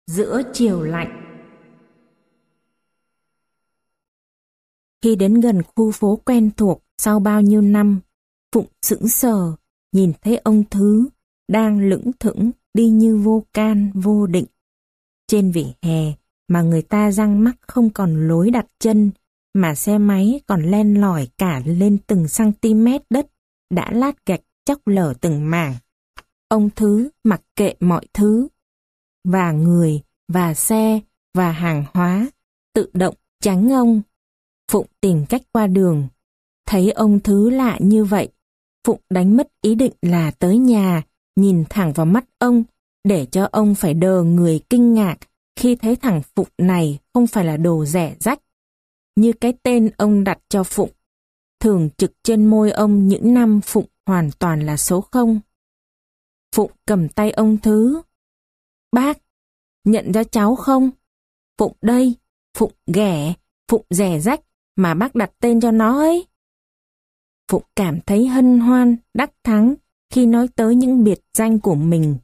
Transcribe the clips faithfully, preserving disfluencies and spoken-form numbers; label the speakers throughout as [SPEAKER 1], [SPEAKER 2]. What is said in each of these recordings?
[SPEAKER 1] Giữa chiều lạnh. Khi đến gần khu phố quen thuộc sau bao nhiêu năm, Phụng sững sờ, nhìn thấy ông Thứ đang lững thững đi như vô can vô định. Trên vỉa hè mà người ta răng mắc không còn lối đặt chân, mà xe máy còn len lỏi cả lên từng cm đất đã lát gạch chóc lở từng mảng. Ông Thứ mặc kệ mọi thứ, và người, và xe, và hàng hóa, tự động tránh ông. Phụng tìm cách qua đường. Thấy ông Thứ lạ như vậy, Phụng đánh mất ý định là tới nhà, nhìn thẳng vào mắt ông, để cho ông phải đờ người kinh ngạc khi thấy thằng Phụng này không phải là đồ rẻ rách, như cái tên ông đặt cho Phụng, thường trực trên môi ông những năm Phụng hoàn toàn là số không. Phụng cầm tay ông Thứ. Bác, nhận ra cháu không? Phụng đây, Phụng ghẻ, Phụng rẻ rách mà bác đặt tên cho nó ấy. Phụng cảm thấy hân hoan, đắc thắng khi nói tới những biệt danh của mình.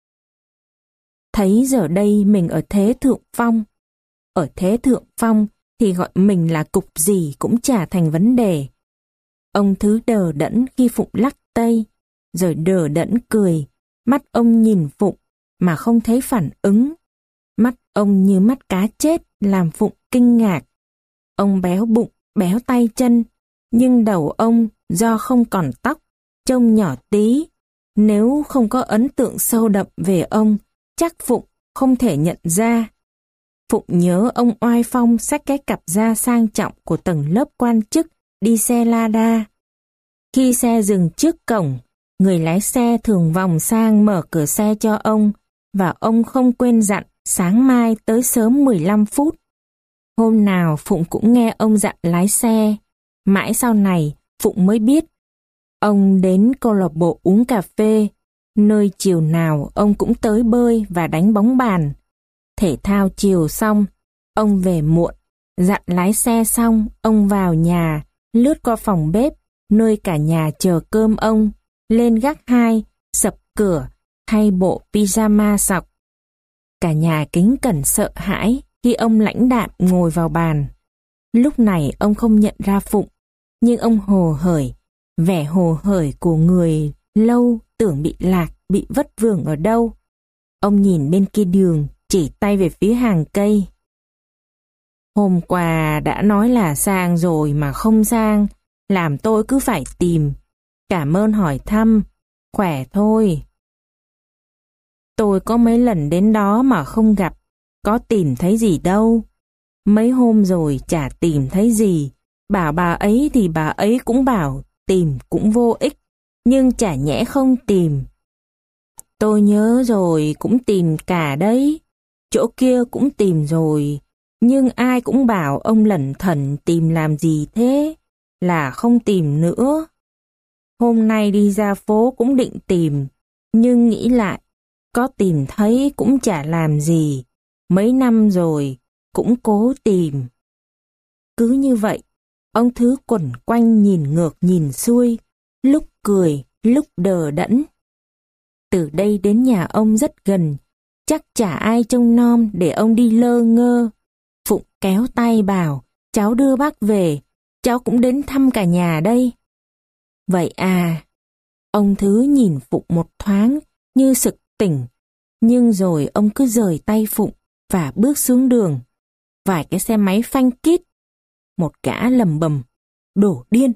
[SPEAKER 1] Thấy giờ đây mình ở thế thượng phong. Ở thế thượng phong thì gọi mình là cục gì cũng chả thành vấn đề. Ông Thứ đờ đẫn khi Phụng lắc tay, rồi đờ đẫn cười. Mắt ông nhìn Phụng mà không thấy phản ứng. Mắt ông như mắt cá chết làm Phụng kinh ngạc. Ông béo bụng, béo tay chân, nhưng đầu ông do không còn tóc, trông nhỏ tí. Nếu không có ấn tượng sâu đậm về ông, chắc Phụng không thể nhận ra. Phụng nhớ ông oai phong xách cái cặp da sang trọng của tầng lớp quan chức đi xe Lada. Khi xe dừng trước cổng, người lái xe thường vòng sang mở cửa xe cho ông, và ông không quên dặn sáng mai tới sớm mười lăm phút. Hôm nào Phụng cũng nghe ông dặn lái xe. Mãi sau này Phụng mới biết. Ông đến câu lạc bộ uống cà phê, nơi chiều nào ông cũng tới bơi và đánh bóng bàn. Thể thao chiều xong, ông về muộn. Dặn lái xe xong, ông vào nhà, lướt qua phòng bếp, nơi cả nhà chờ cơm ông, lên gác hai, sập cửa, thay bộ pyjama sọc. Cả nhà kính cẩn sợ hãi khi ông lãnh đạm ngồi vào bàn. Lúc này ông không nhận ra Phụng, nhưng ông hồ hởi, vẻ hồ hởi của người lâu tưởng bị lạc, bị vất vưởng ở đâu. Ông nhìn bên kia đường, chỉ tay về phía hàng cây. Hôm qua đã nói là sang rồi mà không sang, làm tôi cứ phải tìm. Cảm ơn hỏi thăm, khỏe thôi. Tôi có mấy lần đến đó mà không gặp, có tìm thấy gì đâu. Mấy hôm rồi chả tìm thấy gì, bảo bà ấy thì bà ấy cũng bảo tìm cũng vô ích, nhưng chả nhẽ không tìm. Tôi nhớ rồi, cũng tìm cả đấy, chỗ kia cũng tìm rồi, nhưng ai cũng bảo ông lẩn thẩn tìm làm gì thế, là không tìm nữa. Hôm nay đi ra phố cũng định tìm, nhưng nghĩ lại, có tìm thấy cũng chả làm gì, mấy năm rồi, cũng cố tìm. Cứ như vậy, ông Thứ quẩn quanh nhìn ngược nhìn xuôi, lúc cười, lúc đờ đẫn. Từ đây đến nhà ông rất gần, chắc chả ai trông nom để ông đi lơ ngơ. Phụng kéo tay bảo, cháu đưa bác về, cháu cũng đến thăm cả nhà đây. Vậy à, ông Thứ nhìn Phụng một thoáng như sực tỉnh, nhưng rồi ông cứ rời tay Phụng và bước xuống đường. Vài cái xe máy phanh kít. Một gã lầm bầm, đổ điên.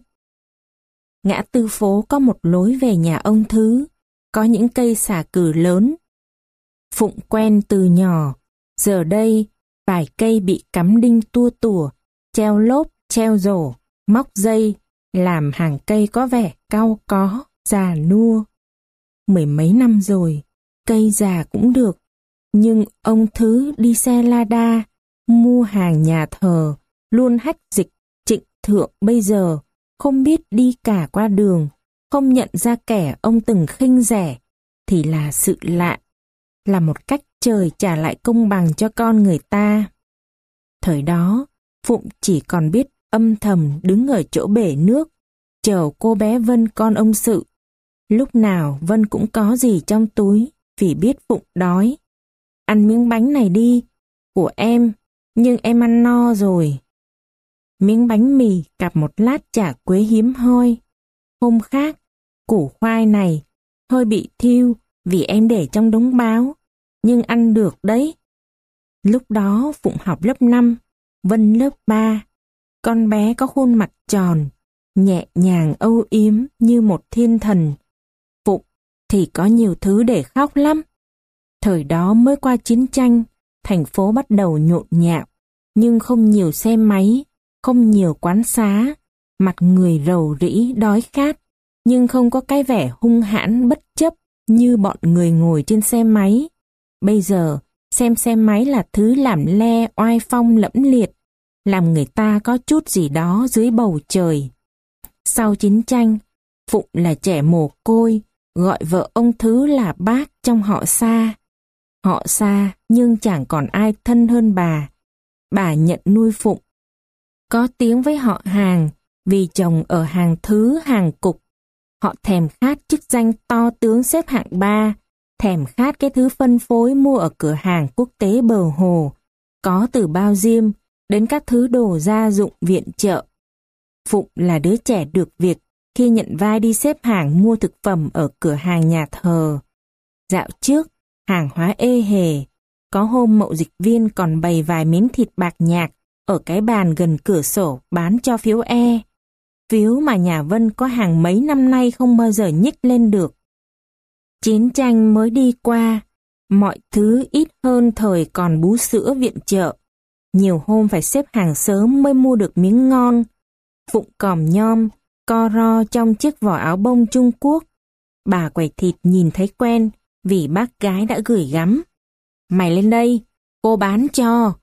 [SPEAKER 1] Ngã tư phố có một lối về nhà ông Thứ, có những cây xà cừ lớn. Phụng quen từ nhỏ, giờ đây vài cây bị cắm đinh tua tủa, treo lốp, treo rổ, móc dây, làm hàng cây có vẻ cau có, già nua. Mười mấy năm rồi, cây già cũng được, nhưng ông Thứ đi xe Lada, mua hàng nhà thờ, luôn hách dịch Trịnh Thượng bây giờ, không biết đi cả qua đường, không nhận ra kẻ ông từng khinh rẻ, thì là sự lạ, là một cách trời trả lại công bằng cho con người ta. Thời đó, Phụng chỉ còn biết âm thầm đứng ở chỗ bể nước, chờ cô bé Vân con ông Sự. Lúc nào Vân cũng có gì trong túi, vì biết Phụng đói. ăn miếng bánh này đi, của em, nhưng em ăn no rồi. Miếng bánh mì cặp một lát chả quế hiếm hoi. Hôm khác, củ khoai này hơi bị thiêu vì em để trong đống báo, nhưng ăn được đấy. Lúc đó Phụng học lớp năm, Vân lớp ba. Con bé có khuôn mặt tròn, nhẹ nhàng âu yếm như một thiên thần. Phụng thì có nhiều thứ để khóc lắm. Thời đó mới qua chiến tranh, thành phố bắt đầu nhộn nhạo, nhưng không nhiều xe máy, không nhiều quán xá, mặt người rầu rĩ đói khát, nhưng không có cái vẻ hung hãn bất chấp như bọn người ngồi trên xe máy. Bây giờ, xem xe máy là thứ làm le oai phong lẫm liệt, làm người ta có chút gì đó dưới bầu trời. Sau chiến tranh, Phụng là trẻ mồ côi, gọi vợ ông Thứ là bác trong họ Sa. Họ xa nhưng chẳng còn ai thân hơn bà. Bà nhận nuôi Phụng. Có tiếng với họ hàng vì chồng ở hàng thứ hàng cục. Họ thèm khát chức danh to tướng xếp hạng ba, thèm khát cái thứ phân phối mua ở cửa hàng quốc tế bờ hồ, có từ bao diêm đến các thứ đồ gia dụng viện trợ. Phụng là đứa trẻ được việc khi nhận vai đi xếp hàng mua thực phẩm ở cửa hàng nhà thờ. Dạo trước, hàng hóa ê hề, có hôm mậu dịch viên còn bày vài miếng thịt bạc nhạc ở cái bàn gần cửa sổ bán cho phiếu E. Phiếu mà nhà Vân có hàng mấy năm nay không bao giờ nhích lên được. Chiến tranh mới đi qua, mọi thứ ít hơn thời còn bú sữa viện trợ. Nhiều hôm phải xếp hàng sớm mới mua được miếng ngon. Phụng còm nhom, co ro trong chiếc vỏ áo bông Trung Quốc. Bà quầy thịt nhìn thấy quen vì bác gái đã gửi gắm. Mày lên đây, cô bán cho.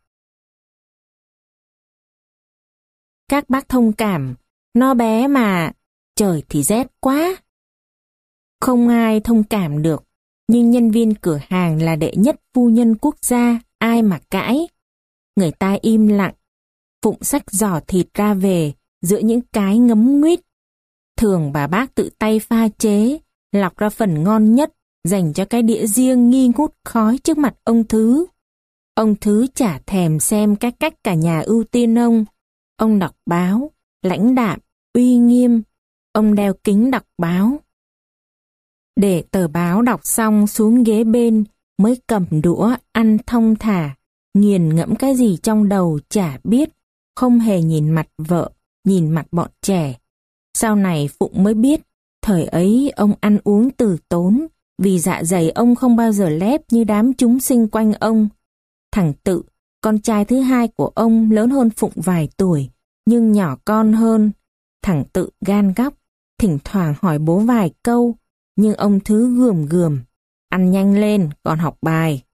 [SPEAKER 1] Các bác thông cảm, nó bé mà, trời thì rét quá. Không ai thông cảm được, nhưng nhân viên cửa hàng là đệ nhất phu nhân quốc gia, ai mà cãi. Người ta im lặng. Phụng xách giỏ thịt ra về giữa những cái ngấm nguýt. Thường bà bác tự tay pha chế, lọc ra phần ngon nhất, dành cho cái đĩa riêng nghi ngút khói trước mặt ông Thứ. Ông Thứ chả thèm xem cái cách cả nhà ưu tiên ông. Ông đọc báo, lãnh đạm, uy nghiêm. Ông đeo kính đọc báo. Để tờ báo đọc xong xuống ghế bên, mới cầm đũa ăn thong thả, nghiền ngẫm cái gì trong đầu chả biết, không hề nhìn mặt vợ, nhìn mặt bọn trẻ. Sau này Phụng mới biết, thời ấy ông ăn uống từ tốn, vì dạ dày ông không bao giờ lép như đám chúng sinh quanh ông. Thằng Tự, con trai thứ hai của ông lớn hơn Phụng vài tuổi, nhưng nhỏ con hơn. Thằng Tự gan góc, thỉnh thoảng hỏi bố vài câu, nhưng ông Thứ gườm gườm, ăn nhanh lên, còn học bài.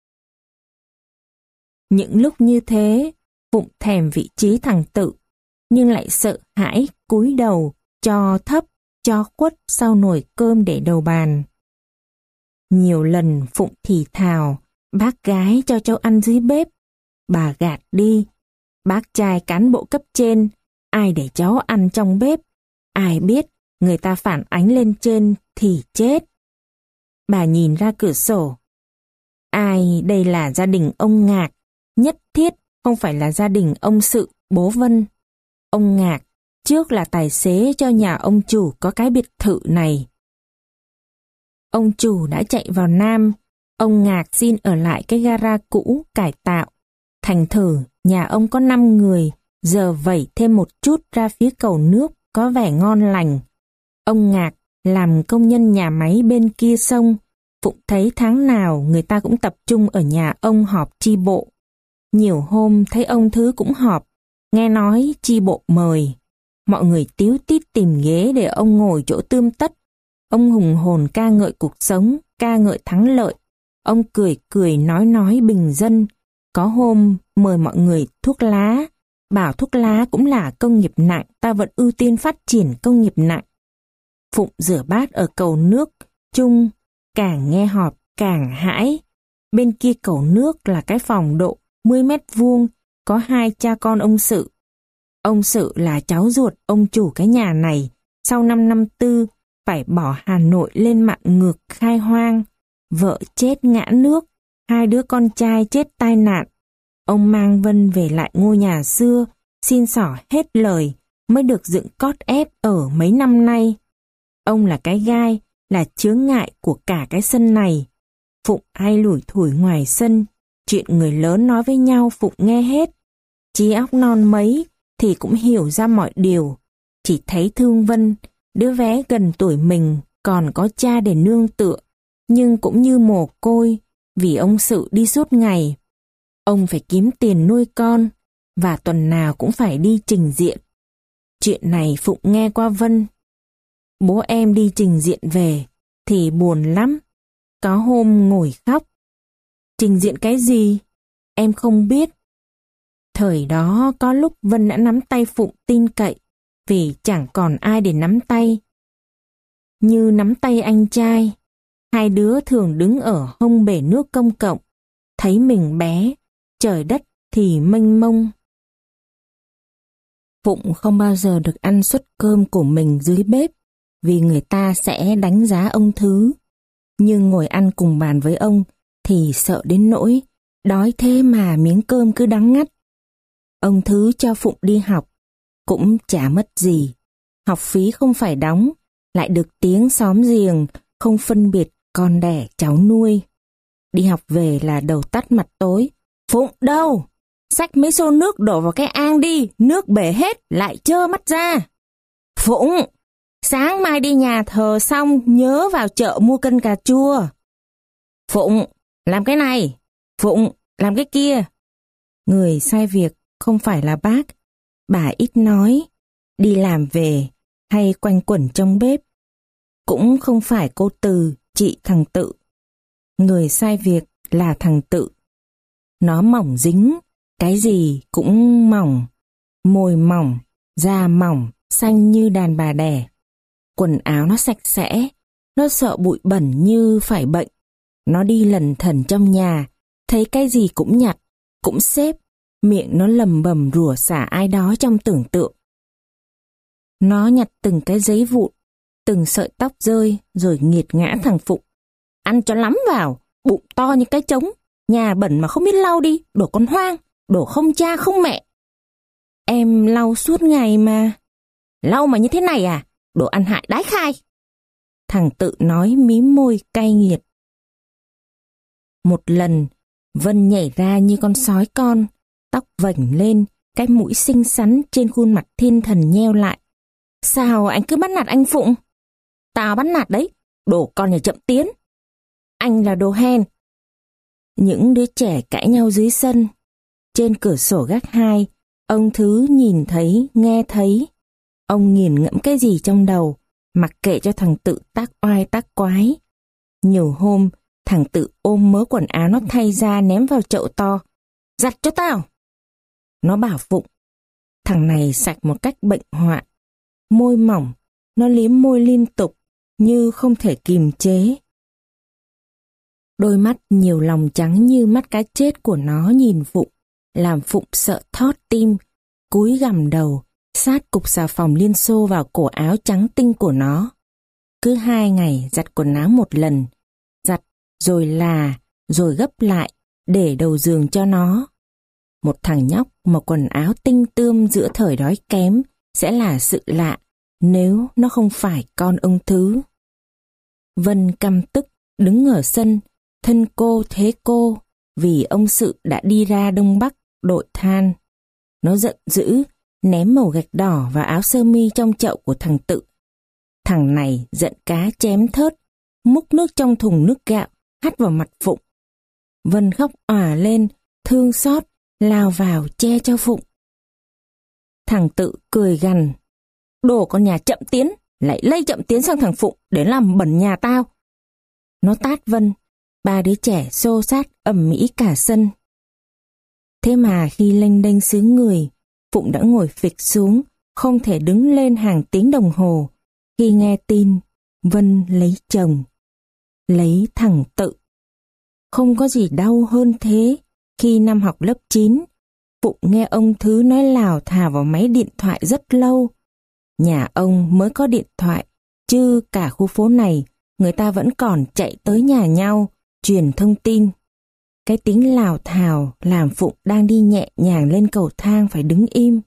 [SPEAKER 1] Những lúc như thế, Phụng thèm vị trí thằng Tự, nhưng lại sợ hãi cúi đầu, cho thấp, cho khuất sau nồi cơm để đầu bàn. Nhiều lần Phụng thì thào, bác gái cho cháu ăn dưới bếp. Bà gạt đi, bác trai cán bộ cấp trên, ai để cháu ăn trong bếp, ai biết người ta phản ánh lên trên thì chết. Bà nhìn ra cửa sổ. Ai đây là gia đình ông Ngạc, nhất thiết không phải là gia đình ông Sự, bố Vân. Ông Ngạc trước là tài xế cho nhà ông chủ có cái biệt thự này. Ông chủ đã chạy vào Nam, ông Ngạc xin ở lại cái gara cũ cải tạo. Thành thử nhà ông có năm người, giờ vẩy thêm một chút ra phía cầu nước có vẻ ngon lành. Ông Ngạc làm công nhân nhà máy bên kia sông. Phụng thấy tháng nào người ta cũng tập trung ở nhà ông họp chi bộ. Nhiều hôm thấy ông Thứ cũng họp, nghe nói chi bộ mời. Mọi người tíu tít tìm ghế để ông ngồi chỗ tươm tất. Ông hùng hồn ca ngợi cuộc sống, ca ngợi thắng lợi. Ông cười cười nói nói bình dân. Có hôm mời mọi người thuốc lá, bảo thuốc lá cũng là công nghiệp nặng, ta vẫn ưu tiên phát triển công nghiệp nặng. Phụng rửa bát ở cầu nước chung, càng nghe họp càng hãi. Bên kia cầu nước là cái phòng độ mười mét vuông, có hai cha con ông Sự. Ông Sự là cháu ruột ông chủ cái nhà này, sau năm năm tư phải bỏ Hà Nội lên mạn ngược khai hoang. Vợ chết ngã nước, hai đứa con trai chết tai nạn. Ông mang Vân về lại ngôi nhà xưa, xin xỏ hết lời, mới được dựng cót ép ở mấy năm nay. Ông là cái gai, là chướng ngại của cả cái sân này. Phụng hay lủi thủi ngoài sân, chuyện người lớn nói với nhau Phụng nghe hết. Trí óc non mấy thì cũng hiểu ra mọi điều. Chỉ thấy thương Vân, đứa bé gần tuổi mình còn có cha để nương tựa, nhưng cũng như mồ côi vì ông Sự đi suốt ngày. Ông phải kiếm tiền nuôi con, và tuần nào cũng phải đi trình diện. Chuyện này Phụng nghe qua Vân. Bố em đi trình diện về thì buồn lắm, có hôm ngồi khóc. Trình diện cái gì? Em không biết. Thời đó có lúc Vân đã nắm tay Phụng tin cậy, vì chẳng còn ai để nắm tay. Như nắm tay anh trai, hai đứa thường đứng ở hông bể nước công cộng, thấy mình bé, trời đất thì mênh mông. Phụng không bao giờ được ăn suất cơm của mình dưới bếp, vì người ta sẽ đánh giá ông Thứ. Nhưng ngồi ăn cùng bàn với ông thì sợ đến nỗi, đói thế mà miếng cơm cứ đắng ngắt. Ông Thứ cho Phụng đi học, cũng chả mất gì. Học phí không phải đóng, lại được tiếng xóm giềng, không phân biệt con đẻ cháu nuôi. Đi học về là đầu tắt mặt tối. Phụng đâu? Xách mấy xô nước đổ vào cái ang đi, nước bể hết, lại trơ mắt ra. Phụng, sáng mai đi nhà thờ xong nhớ vào chợ mua cân cà chua. Phụng, làm cái này. Phụng, làm cái kia. Người sai việc không phải là bác. Bà ít nói, đi làm về hay quanh quẩn trong bếp. Cũng không phải cô Từ, chị thằng Tự. Người sai việc là thằng Tự. Nó mỏng dính, cái gì cũng mỏng. Môi mỏng, da mỏng, xanh như đàn bà đẻ. Quần áo nó sạch sẽ, nó sợ bụi bẩn như phải bệnh. Nó đi lẩn thẩn trong nhà, thấy cái gì cũng nhặt, cũng xếp. Miệng nó lầm bầm rủa xả ai đó trong tưởng tượng. Nó nhặt từng cái giấy vụn, từng sợi tóc rơi rồi nghiệt ngã thằng Phụng. Ăn cho lắm vào, bụng to như cái trống, nhà bẩn mà không biết lau đi, đồ con hoang, đồ không cha không mẹ. Em lau suốt ngày mà. Lau mà như thế này à, đồ ăn hại đái khai. Thằng Tự nói mím môi cay nghiệt. Một lần, Vân nhảy ra như con sói con, tóc vảnh lên, cái mũi xinh xắn trên khuôn mặt thiên thần nheo lại. Sao anh cứ bắt nạt anh Phụng? Tao bắt nạt đấy, đồ con nhà chậm tiến. Anh là đồ hen. Những đứa trẻ cãi nhau dưới sân. Trên cửa sổ gác hai, ông Thứ nhìn thấy, nghe thấy. Ông nghiền ngẫm cái gì trong đầu, mặc kệ cho thằng Tự tác oai tác quái. Nhiều hôm, thằng Tự ôm mớ quần áo nó thay ra ném vào chậu to. Giặt cho tao. Nó bảo Phụng. Thằng này sạch một cách bệnh hoạn. Môi mỏng, nó liếm môi liên tục, như không thể kìm chế. Đôi mắt nhiều lòng trắng như mắt cá chết của nó nhìn Phụng, làm Phụng sợ thót tim, cúi gằm đầu, sát cục xà phòng Liên Xô vào cổ áo trắng tinh của nó. Cứ hai ngày giặt quần áo một lần, giặt rồi là, rồi gấp lại, để đầu giường cho nó. Một thằng nhóc mặc quần áo tinh tươm giữa thời đói kém sẽ là sự lạ nếu nó không phải con ông Thứ. Vân căm tức đứng ở sân, thân cô thế cô, vì ông Sự đã đi ra Đông Bắc đội than. Nó giận dữ, ném mẩu gạch đỏ vào áo sơ mi trong chậu của thằng Tự. Thằng này giận cá chém thớt, múc nước trong thùng nước gạo, hắt vào mặt Phụng. Vân khóc òa lên, thương xót, lao vào che cho Phụng. Thằng Tự cười gằn. Đồ con nhà chậm tiến, lại lây chậm tiến sang thằng Phụng để làm bẩn nhà tao. Nó tát Vân, ba đứa trẻ xô xát ầm ĩ cả sân. Thế mà khi lênh đênh xứ người, Phụng đã ngồi phịch xuống, không thể đứng lên hàng tiếng đồng hồ, khi nghe tin Vân lấy chồng, lấy thằng Tự. Không có gì đau hơn thế. Khi năm học lớp chín, Phụng nghe ông Thứ nói lào thào vào máy điện thoại rất lâu. Nhà ông mới có điện thoại, chứ cả khu phố này người ta vẫn còn chạy tới nhà nhau, truyền thông tin. cái tiếng lào thào làm Phụng đang đi nhẹ nhàng lên cầu thang phải đứng im.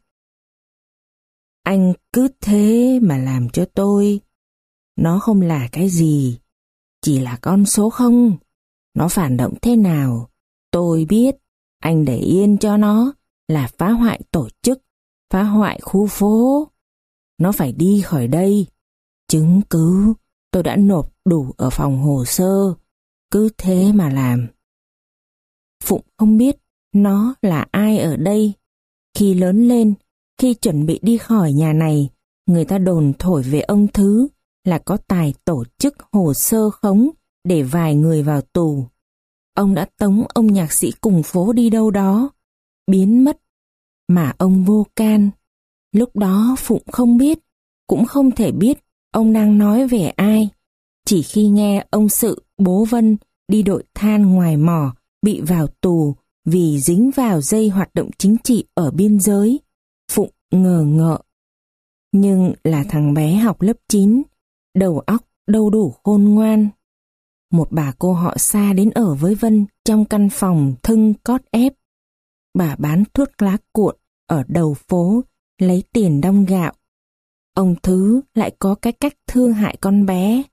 [SPEAKER 1] Anh cứ thế mà làm cho tôi. Nó không là cái gì, chỉ là con số không. Nó phản động thế nào, tôi biết. Anh để yên cho nó là phá hoại tổ chức, phá hoại khu phố. Nó phải đi khỏi đây. Chứng cứ tôi đã nộp đủ ở phòng hồ sơ. Cứ thế mà làm. Phụng không biết nó là ai ở đây. Khi lớn lên, khi chuẩn bị đi khỏi nhà này, người ta đồn thổi về ông Thứ là có tài tổ chức hồ sơ khống để vài người vào tù. Ông đã tống ông nhạc sĩ cùng phố đi đâu đó, biến mất, mà ông vô can. Lúc đó Phụng không biết, cũng không thể biết ông đang nói về ai. Chỉ khi nghe ông Sự bố Vân đi đội than ngoài mỏ bị vào tù vì dính vào dây hoạt động chính trị ở biên giới, Phụng ngờ ngợ. Nhưng là thằng bé học lớp chín, đầu óc đâu đủ khôn ngoan. Một bà cô họ xa đến ở với Vân trong căn phòng thưng cót ép. Bà bán thuốc lá cuộn ở đầu phố, lấy tiền đong gạo. Ông Thứ lại có cái cách thương hại con bé.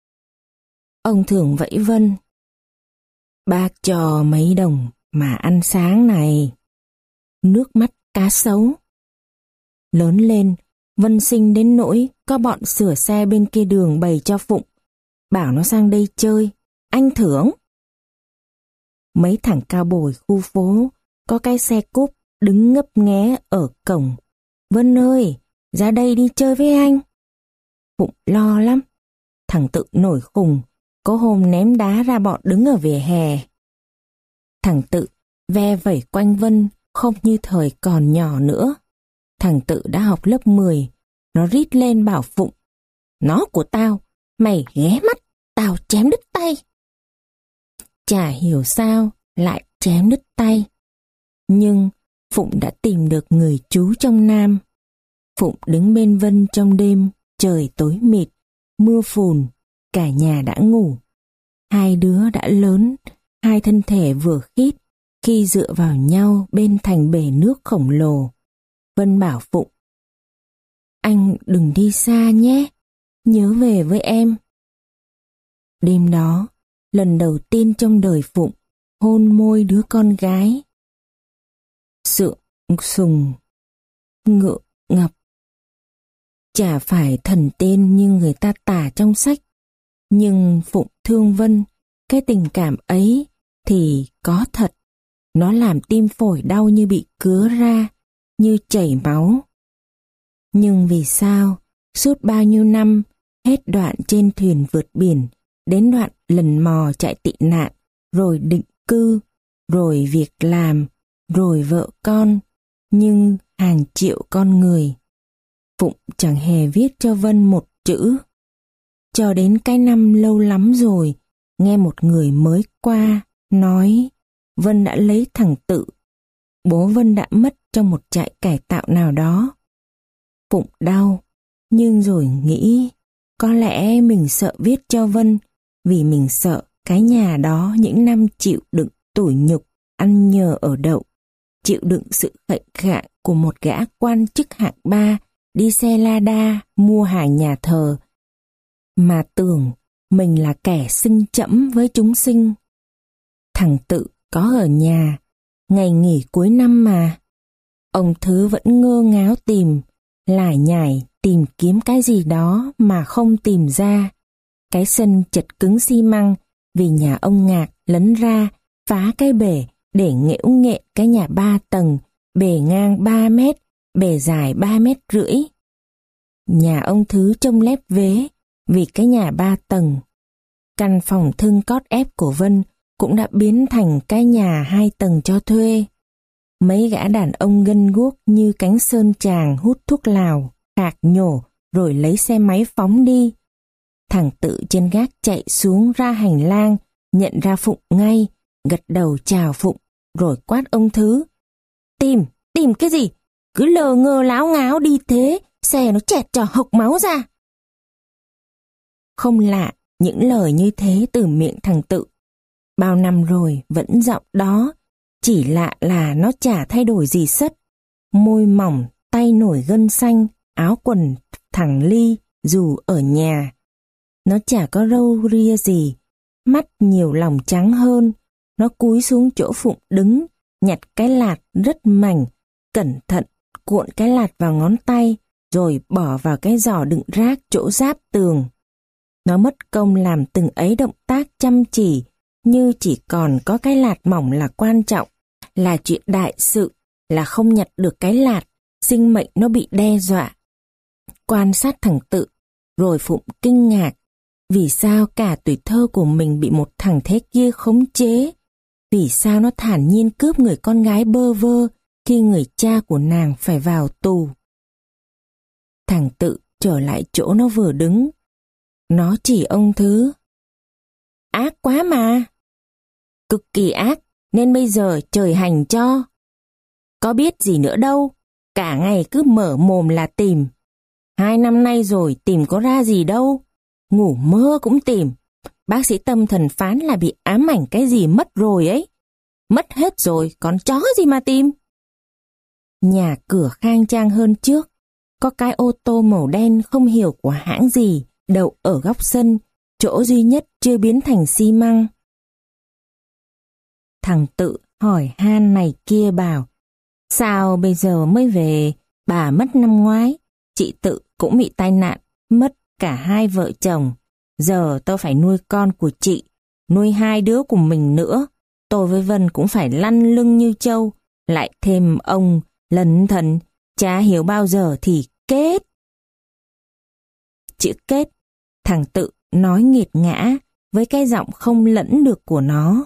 [SPEAKER 1] Ông thường vẫy Vân. Bác cho mấy đồng mà ăn sáng này. Nước mắt cá sấu. Lớn lên, Vân sinh đến nỗi có bọn sửa xe bên kia đường bày cho Phụng, bảo nó sang đây chơi, anh thưởng. Mấy thằng cao bồi khu phố có cái xe cúp đứng ngấp nghé ở cổng. Vân ơi, ra đây đi chơi với anh. Phụng lo lắm. Thằng Tự nổi khùng, có hôm ném đá ra bọn đứng ở vỉa hè. Thằng Tự ve vẩy quanh Vân không như thời còn nhỏ nữa. Thằng Tự đã học lớp mười, nó rít lên bảo Phụng. Nó của tao, mày ghé mắt, tao chém đứt tay. Chả hiểu sao lại chém đứt tay. Nhưng Phụng đã tìm được người chú trong Nam. Phụng đứng bên Vân trong đêm, trời tối mịt, mưa phùn, cả nhà đã ngủ. Hai đứa đã lớn, hai thân thể vừa khít khi dựa vào nhau bên thành bể nước khổng lồ. Vân bảo Phụng. Anh đừng đi xa nhé, nhớ về với em. Đêm đó, lần đầu tiên trong đời Phụng hôn môi đứa con gái. Sượng sùng, ngượng ngập. Chả phải thần tên như người ta tả trong sách, nhưng Phụng thương Vân, cái tình cảm ấy thì có thật. Nó làm tim phổi đau như bị cứa ra, như chảy máu. Nhưng vì sao, suốt bao nhiêu năm, hết đoạn trên thuyền vượt biển, đến đoạn lần mò chạy tị nạn, rồi định cư, rồi việc làm, rồi vợ con, nhưng hàng triệu con người. Phụng chẳng hề viết cho Vân một chữ. Cho đến cái năm lâu lắm rồi, nghe một người mới qua, nói Vân đã lấy thằng Tự. Bố Vân đã mất trong một trại cải tạo nào đó. Phụng đau, nhưng rồi nghĩ, có lẽ mình sợ viết cho Vân, vì mình sợ cái nhà đó những năm chịu đựng tủi nhục, ăn nhờ ở đậu, chịu đựng sự khệnh khạng của một gã quan chức hạng ba, đi xe Lada mua hàng nhà thờ, mà tưởng mình là kẻ xưng chẫm với chúng sinh. Thằng Tự có ở nhà, ngày nghỉ cuối năm mà. Ông Thứ vẫn ngơ ngáo tìm, lải nhải tìm kiếm cái gì đó mà không tìm ra. Cái sân chật cứng xi măng vì nhà ông Ngạc lấn ra phá cái bể để nghễu nghệ cái nhà ba tầng, bề ngang ba mét, bề dài ba mét rưỡi. Nhà ông Thứ trông lép vế vì cái nhà ba tầng. Căn phòng thưng cót ép của Vân cũng đã biến thành cái nhà hai tầng cho thuê. Mấy gã đàn ông gân guốc như cánh sơn tràng hút thuốc lào, khạc nhổ rồi lấy xe máy phóng đi. Thằng Tự trên gác chạy xuống ra hành lang, nhận ra Phụng ngay, gật đầu chào Phụng, rồi quát ông Thứ. Tìm, tìm cái gì? Cứ lờ ngơ láo ngáo đi thế, xe nó chẹt cho hộc máu ra. Không lạ những lời như thế từ miệng thằng Tự. Bao năm rồi vẫn giọng đó, chỉ lạ là nó chả thay đổi gì sất. Môi mỏng, tay nổi gân xanh, áo quần thẳng ly dù ở nhà. Nó chả có râu ria gì, mắt nhiều lòng trắng hơn. Nó cúi xuống chỗ Phụng đứng, nhặt cái lạt rất mảnh, cẩn thận cuộn cái lạt vào ngón tay, rồi bỏ vào cái giỏ đựng rác chỗ giáp tường. Nó mất công làm từng ấy động tác chăm chỉ, như chỉ còn có cái lạt mỏng là quan trọng, là chuyện đại sự, là không nhặt được cái lạt, sinh mệnh nó bị đe dọa. Quan sát thằng Tự, rồi Phụng kinh ngạc, vì sao cả tuổi thơ của mình bị một thằng thế kia khống chế? Vì sao nó thản nhiên cướp người con gái bơ vơ khi người cha của nàng phải vào tù? Thằng Tự trở lại chỗ nó vừa đứng. Nó chỉ ông Thứ. Ác quá mà. Cực kỳ ác, nên bây giờ trời hành cho. Có biết gì nữa đâu, cả ngày cứ mở mồm là tìm. Hai năm nay rồi tìm có ra gì đâu, ngủ mơ cũng tìm. Bác sĩ tâm thần phán là bị ám ảnh cái gì mất rồi ấy. Mất hết rồi, còn chó gì mà tìm. Nhà cửa khang trang hơn trước, có cái ô tô màu đen không hiểu của hãng gì, đậu ở góc sân, chỗ duy nhất chưa biến thành xi măng. Thằng Tự hỏi han này kia bảo, sao bây giờ mới về, bà mất năm ngoái, chị Tự cũng bị tai nạn, mất cả hai vợ chồng. Giờ tôi phải nuôi con của chị, nuôi hai đứa của mình nữa. Tôi với Vân cũng phải lăn lưng như trâu, lại thêm ông lẩn thẩn, chả hiểu bao giờ thì kết. Chữ kết, thằng Tự nói nghiệt ngã với cái giọng không lẫn được của nó.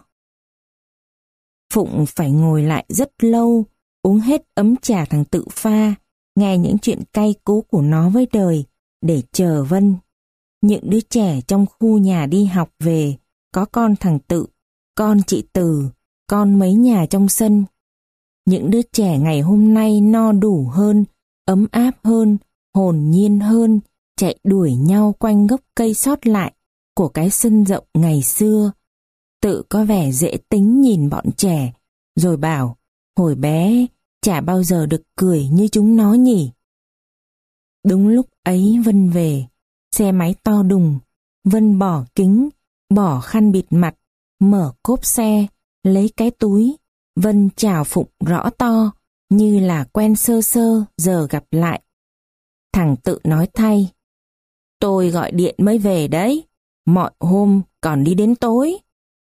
[SPEAKER 1] Phụng phải ngồi lại rất lâu, uống hết ấm trà thằng Tự pha, nghe những chuyện cay cú của nó với đời, để chờ Vân. Những đứa trẻ trong khu nhà đi học về, có con thằng Tự, con chị Từ, con mấy nhà trong sân. Những đứa trẻ ngày hôm nay no đủ hơn, ấm áp hơn, hồn nhiên hơn, chạy đuổi nhau quanh gốc cây sót lại của cái sân rộng ngày xưa. Tự có vẻ dễ tính nhìn bọn trẻ, rồi bảo, hồi bé chả bao giờ được cười như chúng nó nhỉ. Đúng lúc ấy Vân về, xe máy to đùng. Vân bỏ kính, bỏ khăn bịt mặt, mở cốp xe, lấy cái túi. Vân chào Phụng rõ to, như là quen sơ sơ giờ gặp lại. Thằng Tự nói thay, tôi gọi điện mới về đấy, mọi hôm còn đi đến tối.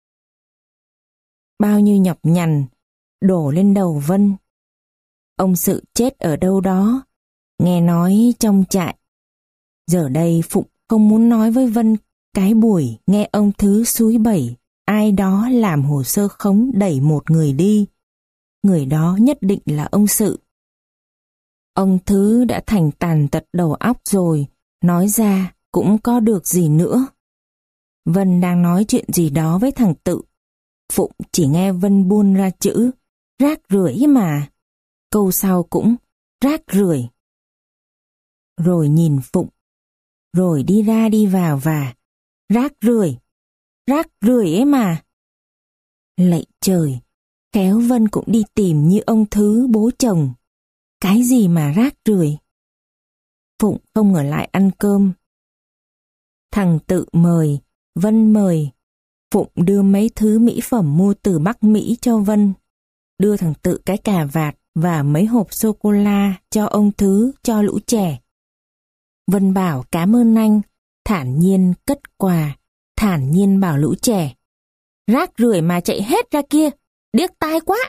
[SPEAKER 1] Bao nhiêu nhọc nhằn đổ lên đầu Vân. Ông Sự chết ở đâu đó, nghe nói trong trại. Giờ đây Phụng không muốn nói với Vân cái buổi nghe ông Thứ xúi bẩy ai đó làm hồ sơ khống đẩy một người đi. Người đó nhất định là ông Sự. Ông Thứ đã thành tàn tật đầu óc rồi, nói ra cũng có được gì nữa. Vân đang nói chuyện gì đó với thằng Tự. Phụng chỉ nghe Vân buôn ra chữ rác rưởi mà. Câu sau cũng rác rưởi. Rồi nhìn Phụng, rồi đi ra đi vào và rác rưởi, rác rưởi ấy mà. Lạy trời, khéo Vân cũng đi tìm như ông Thứ bố chồng. Cái gì mà rác rưởi? Phụng không ở lại ăn cơm. Thằng Tự mời, Vân mời. Phụng đưa mấy thứ mỹ phẩm mua từ Bắc Mỹ cho Vân. Đưa thằng Tự cái cà vạt và mấy hộp sô-cô-la cho ông Thứ, cho lũ trẻ. Vân bảo cảm ơn anh, thản nhiên cất quà, thản nhiên bảo lũ trẻ. Rác rưởi mà chạy hết ra kia, điếc tai quá.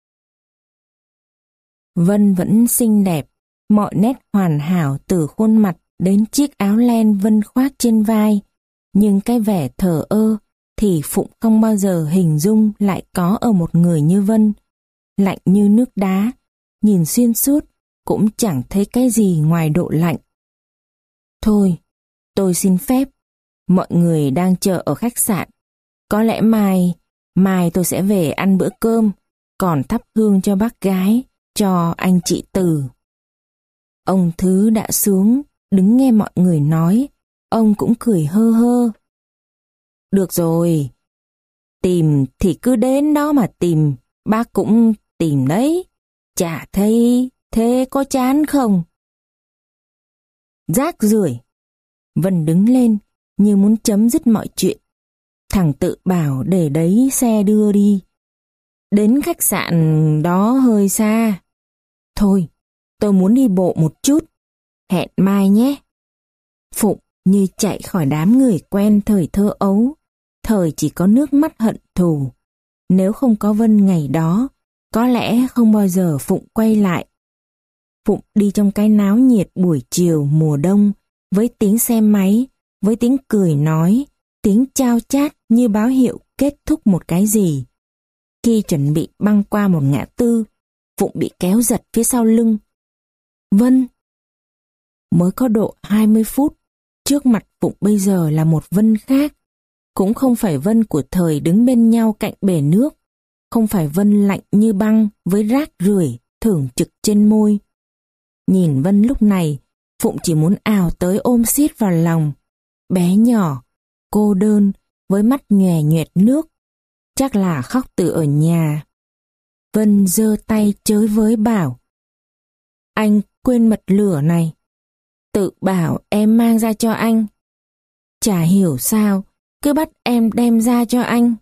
[SPEAKER 1] Vân vẫn xinh đẹp, mọi nét hoàn hảo từ khuôn mặt đến chiếc áo len Vân khoác trên vai. Nhưng cái vẻ thờ ơ thì Phụng không bao giờ hình dung lại có ở một người như Vân. Lạnh như nước đá, nhìn xuyên suốt cũng chẳng thấy cái gì ngoài độ lạnh. Thôi, tôi xin phép, mọi người đang chờ ở khách sạn. Có lẽ mai, mai tôi sẽ về ăn bữa cơm, còn thắp hương cho bác gái, cho anh chị Từ. Ông Thứ đã xuống, đứng nghe mọi người nói, ông cũng cười hơ hơ. Được rồi, tìm thì cứ đến đó mà tìm, bác cũng tìm đấy. Chả thấy thế có chán không? Rác rưởi. Vân đứng lên như muốn chấm dứt mọi chuyện. Thằng Tự bảo để đấy xe đưa đi. Đến khách sạn đó hơi xa. Thôi, tôi muốn đi bộ một chút. Hẹn mai nhé. Phụng như chạy khỏi đám người quen thời thơ ấu. Thời chỉ có nước mắt hận thù. Nếu không có Vân ngày đó, có lẽ không bao giờ Phụng quay lại. Phụng đi trong cái náo nhiệt buổi chiều mùa đông, với tiếng xe máy, với tiếng cười nói, tiếng chao chát như báo hiệu kết thúc một cái gì. Khi chuẩn bị băng qua một ngã tư, Phụng bị kéo giật phía sau lưng. Vân! Mới có độ hai mươi phút, trước mặt Phụng bây giờ là một Vân khác. Cũng không phải Vân của thời đứng bên nhau cạnh bể nước, không phải Vân lạnh như băng với rác rưởi thưởng trực trên môi. Nhìn Vân lúc này, Phụng chỉ muốn ào tới ôm siết vào lòng. Bé nhỏ, cô đơn, với mắt nhòe nhoẹt nước. Chắc là khóc từ ở nhà. Vân giơ tay chới với bảo. Anh quên bật lửa này. Tự bảo em mang ra cho anh. Chả hiểu sao, cứ bắt em đem ra cho anh.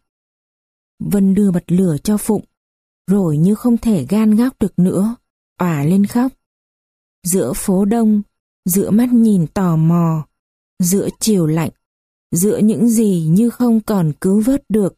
[SPEAKER 1] Vân đưa bật lửa cho Phụng, rồi như không thể gan góc được nữa, òa lên khóc. Giữa phố đông, giữa mắt nhìn tò mò, giữa chiều lạnh, giữa những gì như không còn cứu vớt được.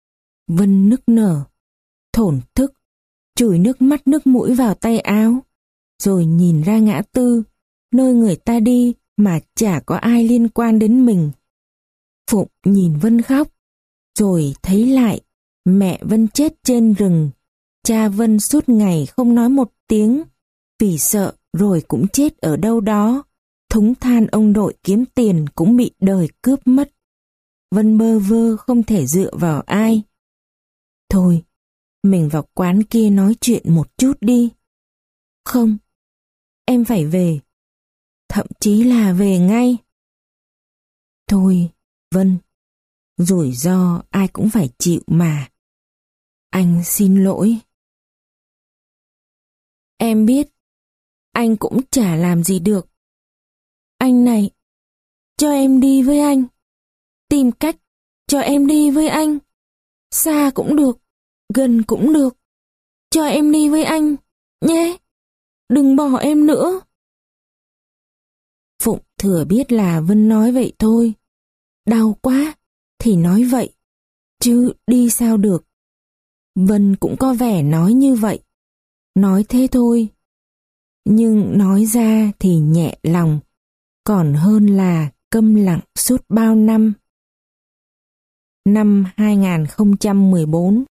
[SPEAKER 1] Vân nức nở, thổn thức, chùi nước mắt nước mũi vào tay áo, rồi nhìn ra ngã tư, nơi người ta đi mà chả có ai liên quan đến mình. Phụng nhìn Vân khóc, rồi thấy lại mẹ Vân chết trên rừng, cha Vân suốt ngày không nói một tiếng, vì sợ rồi cũng chết ở đâu đó, thúng than ông đội kiếm tiền cũng bị đời cướp mất. Vân bơ vơ không thể dựa vào ai. Thôi, mình vào quán kia nói chuyện một chút đi. Không, em phải về. Thậm chí là về ngay. Thôi, Vân, rủi ro ai cũng phải chịu mà. Anh xin lỗi. Em biết, anh cũng chả làm gì được. Anh này, cho em đi với anh. Tìm cách cho em đi với anh. Xa cũng được, gần cũng được. Cho em đi với anh, nhé. Đừng bỏ em nữa. Phụng thừa biết là Vân nói vậy thôi. Đau quá thì nói vậy, chứ đi sao được. Vân cũng có vẻ nói như vậy. Nói thế thôi. Nhưng nói ra thì nhẹ lòng, còn hơn là câm lặng suốt bao năm. Năm hai nghìn không trăm mười bốn